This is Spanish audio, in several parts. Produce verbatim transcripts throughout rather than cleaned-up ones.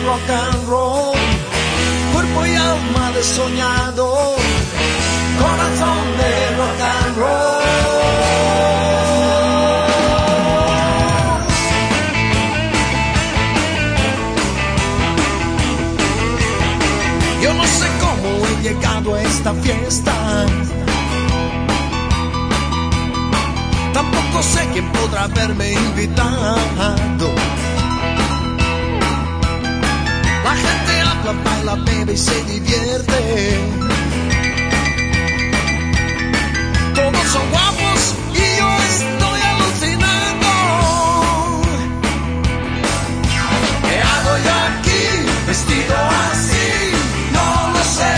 rock and roll, cuerpo y alma de soñador, corazón de rock and roll. Yo no sé cómo he llegado a esta fiesta, tampoco sé quién podrá haberme invitado. La gente habla, baila, bebe y se divierte. Todos son guapos y yo estoy alucinando. ¿Qué hago yo aquí vestido así? No lo sé.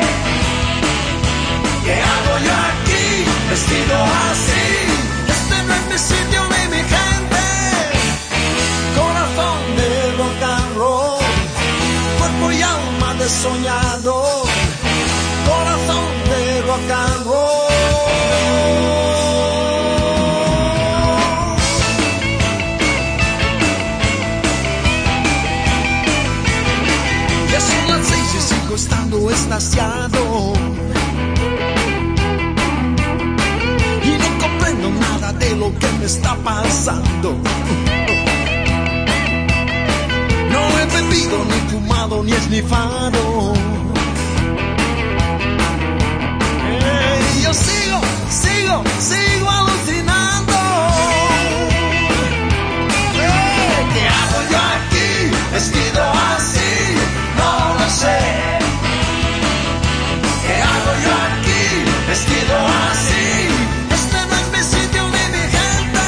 ¿Qué hago yo aquí vestido así? Este no es mi sitio ni mi gente. Corazón de rock and roll, cuerpo y alma de soñador, corazón de rock and roll. Ya son las seis y sigo estando extasiado y no comprendo nada de lo que me está pasando. No he bebido, ni fumado, ni esnifado. Hey, yo sigo, sigo, sigo alucinando. Hey, ¿qué hago yo aquí vestido así? No lo sé. ¿Qué hago yo aquí vestido así? Este no es mi sitio ni mi gente.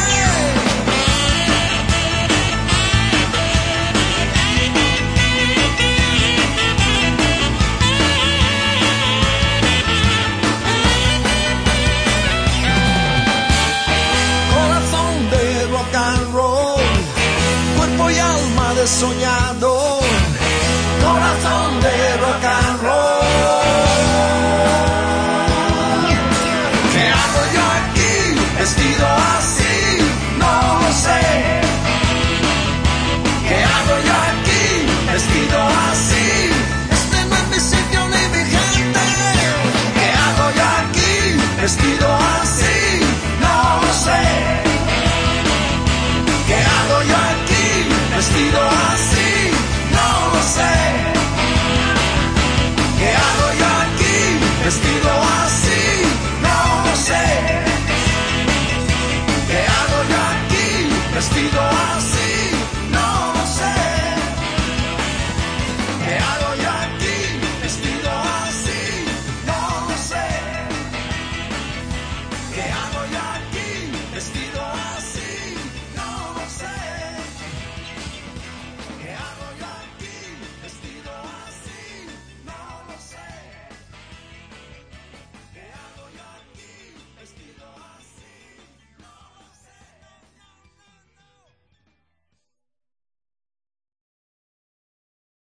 Corazón de rock and roll, cuerpo y alma de soñador.